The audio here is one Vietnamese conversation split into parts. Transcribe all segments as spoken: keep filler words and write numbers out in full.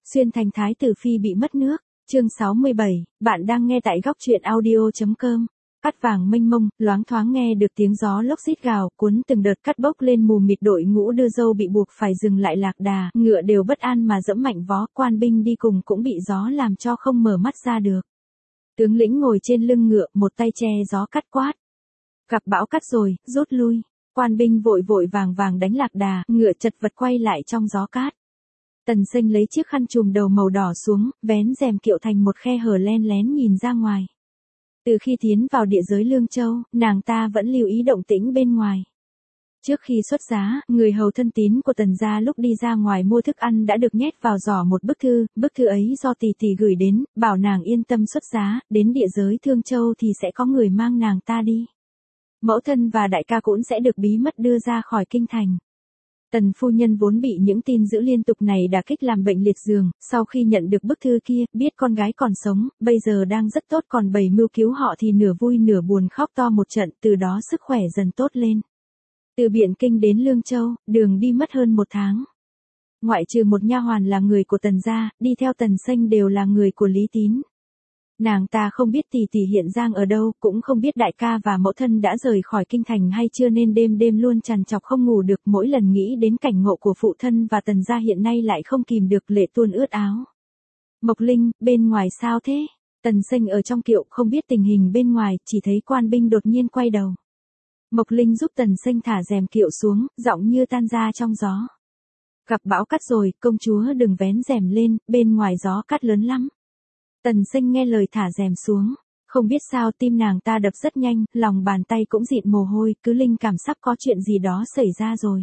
Xuyên thành thái tử phi bị mất nước, chương sáu mươi bảy, bạn đang nghe tại góc truyện audio.com. Cát vàng mênh mông, loáng thoáng nghe được tiếng gió lốc rít gào, cuốn từng đợt cát bốc lên mù mịt, đội ngũ đưa dâu bị buộc phải dừng lại lạc đà, ngựa đều bất an mà dẫm mạnh vó, quan binh đi cùng cũng bị gió làm cho không mở mắt ra được. Tướng lĩnh ngồi trên lưng ngựa, một tay che gió cắt quát. Gặp bão cát rồi, rút lui. Quan binh vội vội vàng vàng đánh lạc đà, ngựa chật vật quay lại trong gió cát. Tần Sinh lấy chiếc khăn trùm đầu màu đỏ xuống, vén rèm kiệu thành một khe hở len lén nhìn ra ngoài. Từ khi tiến vào địa giới Lương Châu, nàng ta vẫn lưu ý động tĩnh bên ngoài. Trước khi xuất giá, người hầu thân tín của Tần gia lúc đi ra ngoài mua thức ăn đã được nhét vào giỏ một bức thư, bức thư ấy do tỷ tỷ gửi đến, bảo nàng yên tâm xuất giá, đến địa giới Thương Châu thì sẽ có người mang nàng ta đi. Mẫu thân và đại ca cũng sẽ được bí mật đưa ra khỏi kinh thành. Tần phu nhân vốn bị những tin dữ liên tục này đả kích làm bệnh liệt giường, sau khi nhận được bức thư kia, biết con gái còn sống, bây giờ đang rất tốt, còn bày mưu cứu họ thì nửa vui nửa buồn khóc to một trận, từ đó sức khỏe dần tốt lên. Từ Biện Kinh đến Lương Châu, đường đi mất hơn một tháng. Ngoại trừ một nha hoàn là người của Tần gia, đi theo Tần Sinh đều là người của Lý Tín. Nàng ta không biết tỷ tỷ hiện đang ở đâu, cũng không biết đại ca và mẫu thân đã rời khỏi kinh thành hay chưa, nên đêm đêm luôn trằn trọc không ngủ được, mỗi lần nghĩ đến cảnh ngộ của phụ thân và Tần gia hiện nay lại không kìm được lệ tuôn ướt áo. Mộc Linh, bên ngoài sao thế? Tần Sinh ở trong kiệu không biết tình hình bên ngoài, chỉ thấy quan binh đột nhiên quay đầu. Mộc Linh giúp Tần Sinh thả rèm kiệu xuống, giọng như tan ra trong gió. Gặp bão cát rồi, công chúa đừng vén rèm lên, bên ngoài gió cát lớn lắm. Tần Sinh nghe lời thả rèm xuống, không biết sao tim nàng ta đập rất nhanh, lòng bàn tay cũng dịn mồ hôi, cứ linh cảm sắp có chuyện gì đó xảy ra rồi.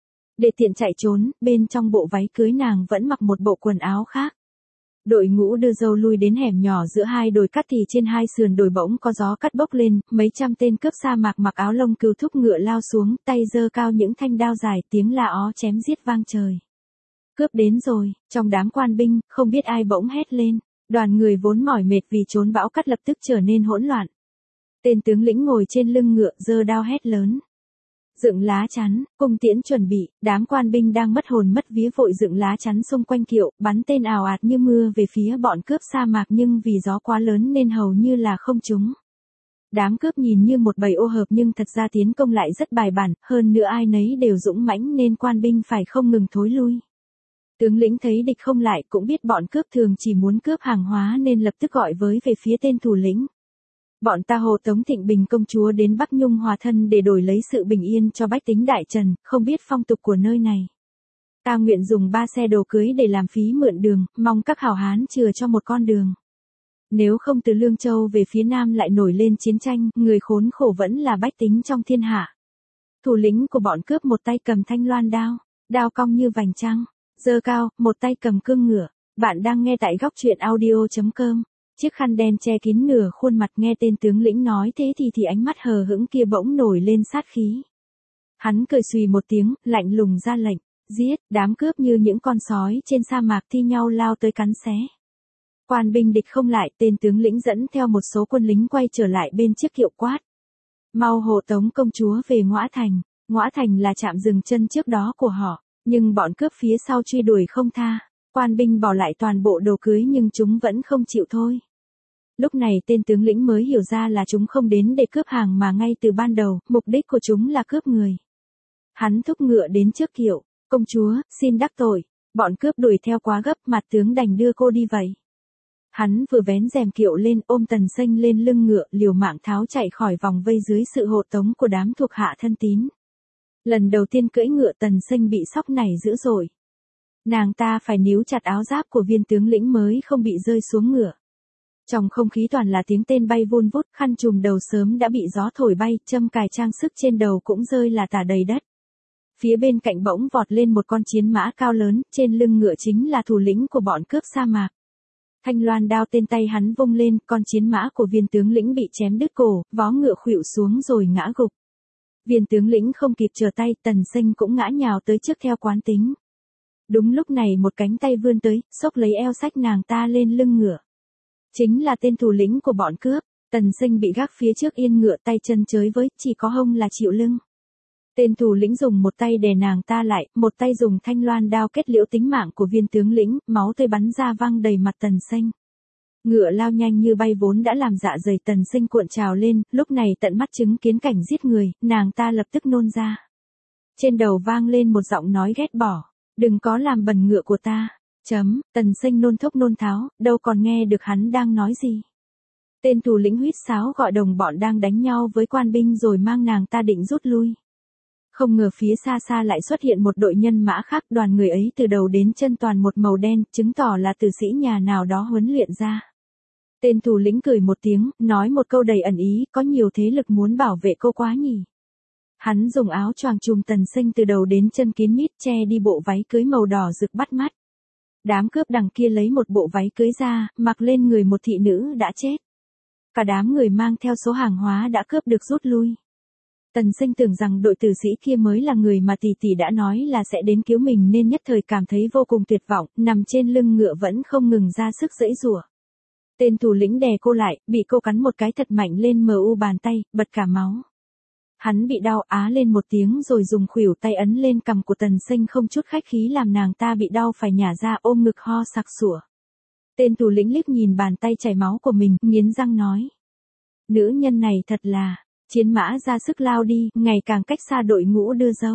Để tiện chạy trốn, bên trong bộ váy cưới nàng vẫn mặc một bộ quần áo khác. Đội ngũ đưa dâu lui đến hẻm nhỏ giữa hai đồi cát thì trên hai sườn đồi bỗng có gió cát bốc lên, mấy trăm tên cướp sa mạc mặc áo lông cừu thúc ngựa lao xuống, tay giơ cao những thanh đao dài, tiếng la ó chém giết vang trời. Cướp đến rồi, trong đám quan binh, không biết ai bỗng hét lên. Đoàn người vốn mỏi mệt vì trốn bão cát lập tức trở nên hỗn loạn. Tên tướng lĩnh ngồi trên lưng ngựa giơ đao hét lớn. Dựng lá chắn, cung tiễn chuẩn bị, đám quan binh đang mất hồn mất vía vội dựng lá chắn xung quanh kiệu, bắn tên ào ạt như mưa về phía bọn cướp sa mạc, nhưng vì gió quá lớn nên hầu như là không trúng. Đám cướp nhìn như một bầy ô hợp nhưng thật ra tiến công lại rất bài bản, hơn nữa ai nấy đều dũng mãnh nên quan binh phải không ngừng thối lui. Tướng lĩnh thấy địch không lại, cũng biết bọn cướp thường chỉ muốn cướp hàng hóa nên lập tức gọi với về phía tên thủ lĩnh. Bọn ta hộ tống Thịnh Bình công chúa đến Bắc Nhung hòa thân để đổi lấy sự bình yên cho bách tính đại trần, không biết phong tục của nơi này. Ta nguyện dùng ba xe đồ cưới để làm phí mượn đường, mong các hảo hán chừa cho một con đường. Nếu không từ Lương Châu về phía Nam lại nổi lên chiến tranh, người khốn khổ vẫn là bách tính trong thiên hạ. Thủ lĩnh của bọn cướp một tay cầm thanh loan đao, đao cong như vành trăng. Giơ cao, một tay cầm cương ngựa. Bạn đang nghe tại góc truyện audio.com. Chiếc khăn đen che kín nửa khuôn mặt, nghe tên tướng lĩnh nói thế thì thì ánh mắt hờ hững kia bỗng nổi lên sát khí. Hắn cười xùy một tiếng, lạnh lùng ra lệnh, giết, đám cướp như những con sói trên sa mạc thi nhau lao tới cắn xé. Quan binh địch không lại, tên tướng lĩnh dẫn theo một số quân lính quay trở lại bên chiếc kiệu quát. Mau hộ tống công chúa về Ngõa Thành. Ngõa Thành là trạm dừng chân trước đó của họ. Nhưng bọn cướp phía sau truy đuổi không tha, quan binh bỏ lại toàn bộ đồ cưới nhưng chúng vẫn không chịu thôi. Lúc này tên tướng lĩnh mới hiểu ra là chúng không đến để cướp hàng mà ngay từ ban đầu, mục đích của chúng là cướp người. Hắn thúc ngựa đến trước kiệu, công chúa, xin đắc tội, bọn cướp đuổi theo quá gấp, mặt tướng đành đưa cô đi vậy. Hắn vừa vén rèm kiệu lên, ôm Tần Sinh lên lưng ngựa, liều mạng tháo chạy khỏi vòng vây dưới sự hộ tống của đám thuộc hạ thân tín. Lần đầu tiên cưỡi ngựa Tần Sinh bị sóc này dữ dội. Nàng ta phải níu chặt áo giáp của viên tướng lĩnh mới không bị rơi xuống ngựa. Trong không khí toàn là tiếng tên bay vun vút, khăn trùm đầu sớm đã bị gió thổi bay, châm cài trang sức trên đầu cũng rơi là tả đầy đất. Phía bên cạnh bỗng vọt lên một con chiến mã cao lớn, trên lưng ngựa chính là thủ lĩnh của bọn cướp sa mạc. Thanh loan đao tên tay hắn vung lên, con chiến mã của viên tướng lĩnh bị chém đứt cổ, vó ngựa khuỵu xuống rồi ngã gục. Viên tướng lĩnh không kịp trở tay, Tần Sinh cũng ngã nhào tới trước theo quán tính. Đúng lúc này một cánh tay vươn tới, xốc lấy eo xách nàng ta lên lưng ngựa. Chính là tên thủ lĩnh của bọn cướp. Tần Sinh bị gác phía trước yên ngựa, tay chân chới với, chỉ có hông là chịu lưng. Tên thủ lĩnh dùng một tay đè nàng ta lại, một tay dùng thanh loan đao kết liễu tính mạng của viên tướng lĩnh, máu tươi bắn ra văng đầy mặt Tần Sinh. Ngựa lao nhanh như bay vốn đã làm dạ dày Tần Sinh cuộn trào lên, lúc này tận mắt chứng kiến cảnh giết người, nàng ta lập tức nôn ra. Trên đầu vang lên một giọng nói ghét bỏ, đừng có làm bẩn ngựa của ta. Chấm, Tần Sinh nôn thốc nôn tháo, đâu còn nghe được hắn đang nói gì. Tên thủ lĩnh huýt sáo gọi đồng bọn đang đánh nhau với quan binh rồi mang nàng ta định rút lui. Không ngờ phía xa xa lại xuất hiện một đội nhân mã khác, đoàn người ấy từ đầu đến chân toàn một màu đen, chứng tỏ là tử sĩ nhà nào đó huấn luyện ra. Tên thủ lĩnh cười một tiếng, nói một câu đầy ẩn ý, có nhiều thế lực muốn bảo vệ cô quá nhỉ. Hắn dùng áo choàng trùm Tần Sinh từ đầu đến chân kín mít, che đi bộ váy cưới màu đỏ rực bắt mắt. Đám cướp đằng kia lấy một bộ váy cưới ra, mặc lên người một thị nữ đã chết. Cả đám người mang theo số hàng hóa đã cướp được rút lui. Tần Sinh tưởng rằng đội tử sĩ kia mới là người mà tỷ tỷ đã nói là sẽ đến cứu mình nên nhất thời cảm thấy vô cùng tuyệt vọng, nằm trên lưng ngựa vẫn không ngừng ra sức giãy giụa. Tên thủ lĩnh đè cô lại, bị cô cắn một cái thật mạnh lên mờ u bàn tay, bật cả máu. Hắn bị đau á lên một tiếng rồi dùng khuỷu tay ấn lên cằm của Tần Sinh không chút khách khí làm nàng ta bị đau phải nhả ra ôm ngực ho sặc sủa. Tên thủ lĩnh liếc nhìn bàn tay chảy máu của mình, nghiến răng nói. Nữ nhân này thật là, chiến mã ra sức lao đi, ngày càng cách xa đội ngũ đưa dâu.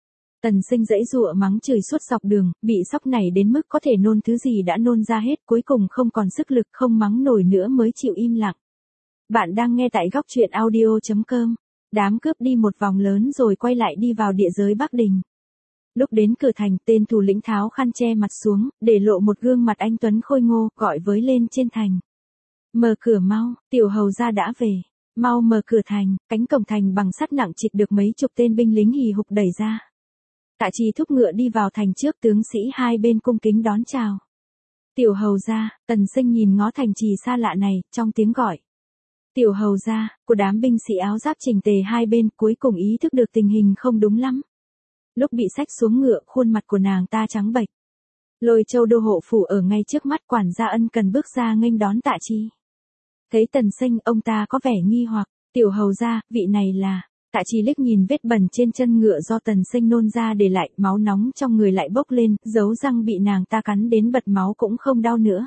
Tần Sinh giãy giụa mắng chửi suốt dọc đường, bị sốc này đến mức có thể nôn thứ gì đã nôn ra hết, cuối cùng không còn sức lực không mắng nổi nữa mới chịu im lặng. Bạn đang nghe tại góc truyện audio chấm com. Đám cướp đi một vòng lớn rồi quay lại đi vào địa giới Bắc Đình. Lúc đến cửa thành, tên thủ lĩnh tháo khăn che mặt xuống, để lộ một gương mặt anh tuấn khôi ngô, gọi với lên trên thành. Mở cửa mau, tiểu hầu gia đã về. Mau mở cửa thành, cánh cổng thành bằng sắt nặng trịch được mấy chục tên binh lính hì hục đẩy ra. Tạ Trì thúc ngựa đi vào thành trước, tướng sĩ hai bên cung kính đón chào. Tiểu hầu gia, Tần Sinh nhìn ngó thành trì xa lạ này, trong tiếng gọi. Tiểu hầu gia, của đám binh sĩ áo giáp chỉnh tề hai bên cuối cùng ý thức được tình hình không đúng lắm. Lúc bị xách xuống ngựa, khuôn mặt của nàng ta trắng bệch. Lôi Châu đô hộ phủ ở ngay trước mắt, quản gia ân cần bước ra nghênh đón Tạ Trì. Thấy Tần Sinh, ông ta có vẻ nghi hoặc, tiểu hầu gia, vị này là. Tạ Trì liếc nhìn vết bẩn trên chân ngựa do Tần Sinh nôn ra để lại, máu nóng trong người lại bốc lên, dấu răng bị nàng ta cắn đến bật máu cũng không đau nữa.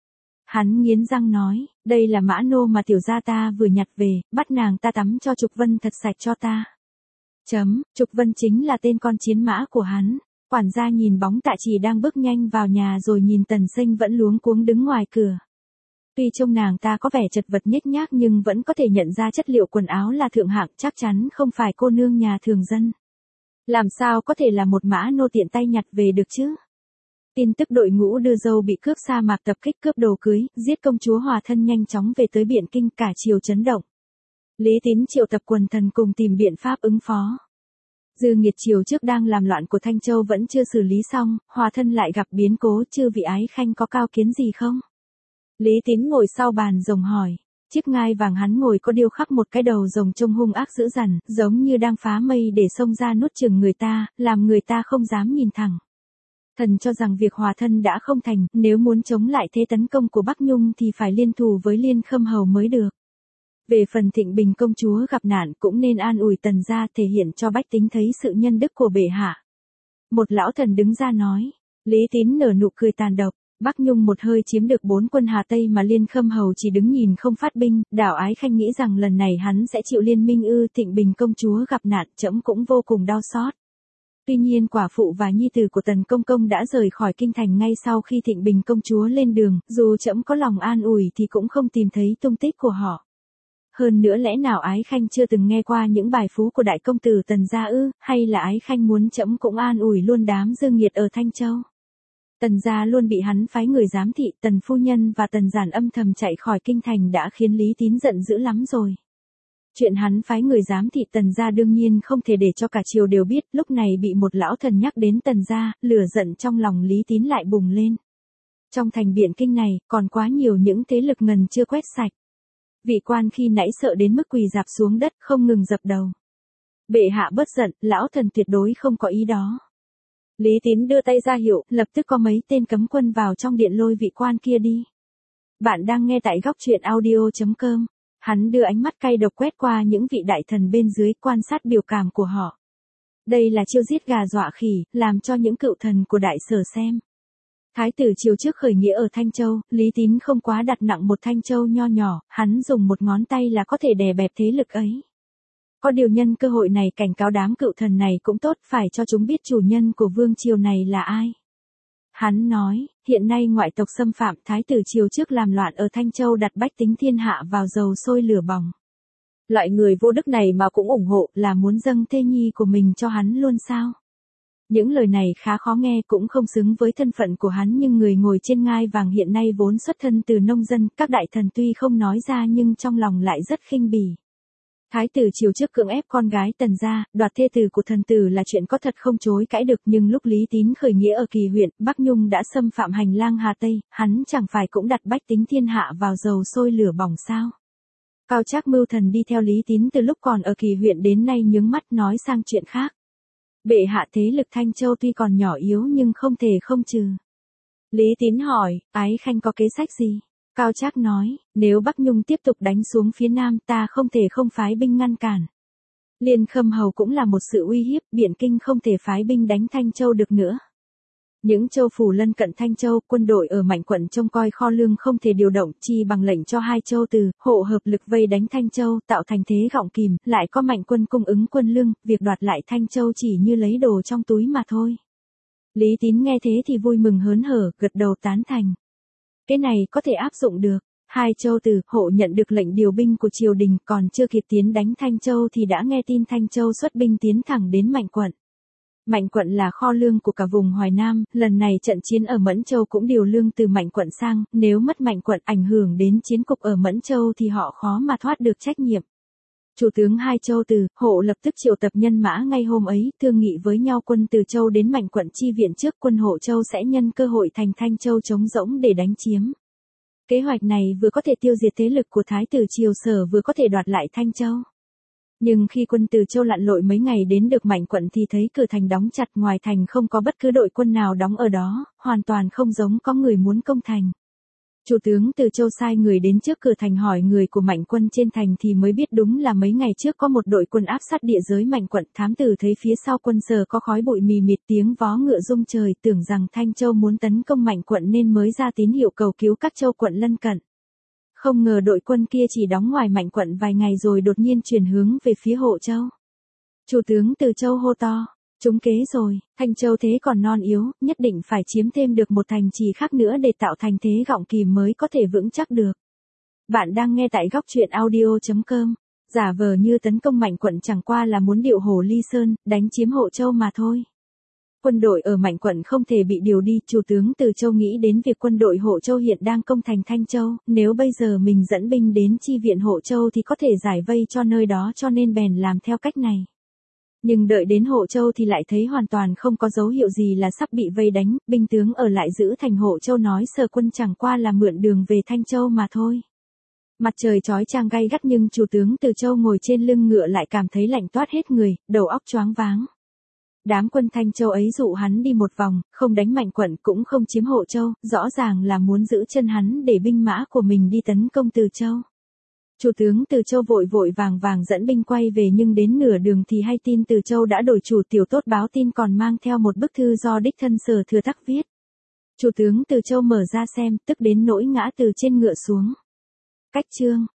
Hắn nghiến răng nói, đây là mã nô mà tiểu gia ta vừa nhặt về, bắt nàng ta tắm cho Trục Vân thật sạch cho ta. Chấm, Trục Vân chính là tên con chiến mã của hắn. Quản gia nhìn bóng Tạ Trì đang bước nhanh vào nhà rồi nhìn Tần Sinh vẫn luống cuống đứng ngoài cửa. Tuy trông nàng ta có vẻ chật vật nhếch nhác nhưng vẫn có thể nhận ra chất liệu quần áo là thượng hạng, chắc chắn không phải cô nương nhà thường dân. Làm sao có thể là một mã nô tiện tay nhặt về được chứ? Tin tức đội ngũ đưa dâu bị cướp sa mạc tập kích cướp đồ cưới, giết công chúa Hòa Thân nhanh chóng về tới Biện Kinh, cả triều chấn động. Lý Tín triệu tập quần thần cùng tìm biện pháp ứng phó. Dư nghiệt triều trước đang làm loạn của Thanh Châu vẫn chưa xử lý xong, Hòa Thân lại gặp biến cố, chư vị ái khanh có cao kiến gì không? Lý Tín ngồi sau bàn rồng hỏi, chiếc ngai vàng hắn ngồi có điêu khắc một cái đầu rồng trông hung ác dữ dằn, giống như đang phá mây để xông ra nuốt chửng người ta, làm người ta không dám nhìn thẳng. Thần cho rằng việc Hòa Thân đã không thành, nếu muốn chống lại thế tấn công của Bắc Nhung thì phải liên thủ với Liên Khâm Hầu mới được. Về phần Thịnh Bình công chúa gặp nạn cũng nên an ủi Tần gia, thể hiện cho bách tính thấy sự nhân đức của bệ hạ. Một lão thần đứng ra nói, Lý Tín nở nụ cười tàn độc, Bắc Nhung một hơi chiếm được bốn quân Hà Tây mà Liên Khâm Hầu chỉ đứng nhìn không phát binh, đảo ái khanh nghĩ rằng lần này hắn sẽ chịu liên minh ư? Thịnh Bình công chúa gặp nạn, trẫm cũng vô cùng đau xót. Tuy nhiên quả phụ và nhi tử của Tần Công Công đã rời khỏi kinh thành ngay sau khi Thịnh Bình công chúa lên đường, dù trẫm có lòng an ủi thì cũng không tìm thấy tung tích của họ. Hơn nữa lẽ nào ái khanh chưa từng nghe qua những bài phú của đại công tử Tần gia ư, hay là ái khanh muốn trẫm cũng an ủi luôn đám dư nghiệt ở Thanh Châu? Tần gia luôn bị hắn phái người giám thị, Tần phu nhân và Tần giản âm thầm chạy khỏi kinh thành đã khiến Lý Tín giận dữ lắm rồi. Chuyện hắn phái người giám thị Tần gia đương nhiên không thể để cho cả triều đều biết, lúc này bị một lão thần nhắc đến Tần gia, lửa giận trong lòng Lý Tín lại bùng lên. Trong thành Biện Kinh này, còn quá nhiều những thế lực ngần chưa quét sạch. Vị quan khi nãy sợ đến mức quỳ rạp xuống đất, không ngừng dập đầu. Bệ hạ bớt giận, lão thần tuyệt đối không có ý đó. Lý Tín đưa tay ra hiệu, lập tức có mấy tên cấm quân vào trong điện lôi vị quan kia đi. Bạn đang nghe tại góc truyện audio chấm com. Hắn đưa ánh mắt cay độc quét qua những vị đại thần bên dưới, quan sát biểu cảm của họ. Đây là chiêu giết gà dọa khỉ, làm cho những cựu thần của Đại Sở xem. Thái tử Triều trước khởi nghĩa ở Thanh Châu, Lý Tín không quá đặt nặng một Thanh Châu nho nhỏ, hắn dùng một ngón tay là có thể đè bẹp thế lực ấy. Có điều nhân cơ hội này cảnh cáo đám cựu thần này cũng tốt, phải cho chúng biết chủ nhân của vương triều này là ai. Hắn nói, hiện nay ngoại tộc xâm phạm, Thái tử Triều trước làm loạn ở Thanh Châu đặt bách tính thiên hạ vào dầu sôi lửa bỏng. Loại người vô đức này mà cũng ủng hộ, là muốn dâng thê nhi của mình cho hắn luôn sao? Những lời này khá khó nghe, cũng không xứng với thân phận của hắn, nhưng người ngồi trên ngai vàng hiện nay vốn xuất thân từ nông dân, các đại thần tuy không nói ra nhưng trong lòng lại rất khinh bỉ. Thái tử Triều trước cưỡng ép con gái Tần gia, đoạt thê tử của thần tử là chuyện có thật không chối cãi được, nhưng lúc Lý Tín khởi nghĩa ở Kỳ huyện, Bắc Nhung đã xâm phạm hành lang Hà Tây, hắn chẳng phải cũng đặt bách tính thiên hạ vào dầu sôi lửa bỏng sao? Cao Trác mưu thần đi theo Lý Tín từ lúc còn ở Kỳ huyện đến nay nhướng mắt nói sang chuyện khác. Bệ hạ, thế lực Thanh Châu tuy còn nhỏ yếu nhưng không thể không trừ. Lý Tín hỏi, Ái Khanh có kế sách gì? Cao Trác nói, nếu Bắc Nhung tiếp tục đánh xuống phía Nam ta không thể không phái binh ngăn cản. Liên Khâm Hầu cũng là một sự uy hiếp, Biện Kinh không thể phái binh đánh Thanh Châu được nữa. Những châu phủ lân cận Thanh Châu, quân đội ở Mạnh quận trông coi kho lương không thể điều động, chi bằng lệnh cho hai châu Từ, Hộ hợp lực vây đánh Thanh Châu, tạo thành thế gọng kìm, lại có Mạnh quân cung ứng quân lương, việc đoạt lại Thanh Châu chỉ như lấy đồ trong túi mà thôi. Lý Tín nghe thế thì vui mừng hớn hở, gật đầu tán thành. Cái này có thể áp dụng được. Hai châu Từ, Hộ nhận được lệnh điều binh của triều đình, còn chưa kịp tiến đánh Thanh Châu thì đã nghe tin Thanh Châu xuất binh tiến thẳng đến Mạnh quận. Mạnh quận là kho lương của cả vùng Hoài Nam, lần này trận chiến ở Mẫn Châu cũng điều lương từ Mạnh quận sang, nếu mất Mạnh quận ảnh hưởng đến chiến cục ở Mẫn Châu thì họ khó mà thoát được trách nhiệm. Chủ tướng hai châu Từ, Hộ lập tức triệu tập nhân mã ngay hôm ấy, thương nghị với nhau quân từ Châu đến Mạnh quận chi viện trước, quân Hộ Châu sẽ nhân cơ hội thành Thanh Châu trống rỗng để đánh chiếm. Kế hoạch này vừa có thể tiêu diệt thế lực của Thái tử Triều Sở, vừa có thể đoạt lại Thanh Châu. Nhưng khi quân từ Châu lặn lội mấy ngày đến được Mạnh quận thì thấy cửa thành đóng chặt, ngoài thành không có bất cứ đội quân nào đóng ở đó, hoàn toàn không giống có người muốn công thành. Chủ tướng từ Châu sai người đến trước cửa thành hỏi người của Mạnh quân trên thành thì mới biết đúng là mấy ngày trước có một đội quân áp sát địa giới Mạnh quận. Thám tử thấy phía sau quân Sở có khói bụi mì mịt, tiếng vó ngựa rung trời, tưởng rằng Thanh Châu muốn tấn công Mạnh quận nên mới ra tín hiệu cầu cứu các châu quận lân cận. Không ngờ đội quân kia chỉ đóng ngoài Mạnh quận vài ngày rồi đột nhiên chuyển hướng về phía Hộ Châu. Chủ tướng từ Châu hô to, trúng kế rồi, Thanh Châu thế còn non yếu, nhất định phải chiếm thêm được một thành trì khác nữa để tạo thành thế gọng kìm mới có thể vững chắc được. Bạn đang nghe tại góc truyện audio chấm com. Giả vờ như tấn công Mạnh quận chẳng qua là muốn điệu hổ ly sơn, đánh chiếm Hộ Châu mà thôi. Quân đội ở Mạnh quận không thể bị điều đi, chủ tướng từ Châu nghĩ đến việc quân đội Hộ Châu hiện đang công thành Thanh Châu, nếu bây giờ mình dẫn binh đến chi viện Hộ Châu thì có thể giải vây cho nơi đó, cho nên bèn làm theo cách này. Nhưng đợi đến Hộ Châu thì lại thấy hoàn toàn không có dấu hiệu gì là sắp bị vây đánh, binh tướng ở lại giữ thành Hộ Châu nói Sở quân chẳng qua là mượn đường về Thanh Châu mà thôi. Mặt trời chói chang gay gắt nhưng chủ tướng từ Châu ngồi trên lưng ngựa lại cảm thấy lạnh toát hết người, đầu óc choáng váng. Đám quân Thanh Châu ấy dụ hắn đi một vòng, không đánh Mạnh quận cũng không chiếm Hộ Châu, rõ ràng là muốn giữ chân hắn để binh mã của mình đi tấn công Từ Châu. Chủ tướng Từ Châu vội vội vàng vàng dẫn binh quay về, nhưng đến nửa đường thì hay tin Từ Châu đã đổi chủ, tiểu tốt báo tin còn mang theo một bức thư do đích thân Sở Thừa Tắc viết. Chủ tướng Từ Châu mở ra xem, tức đến nỗi ngã từ trên ngựa xuống. Cách chương,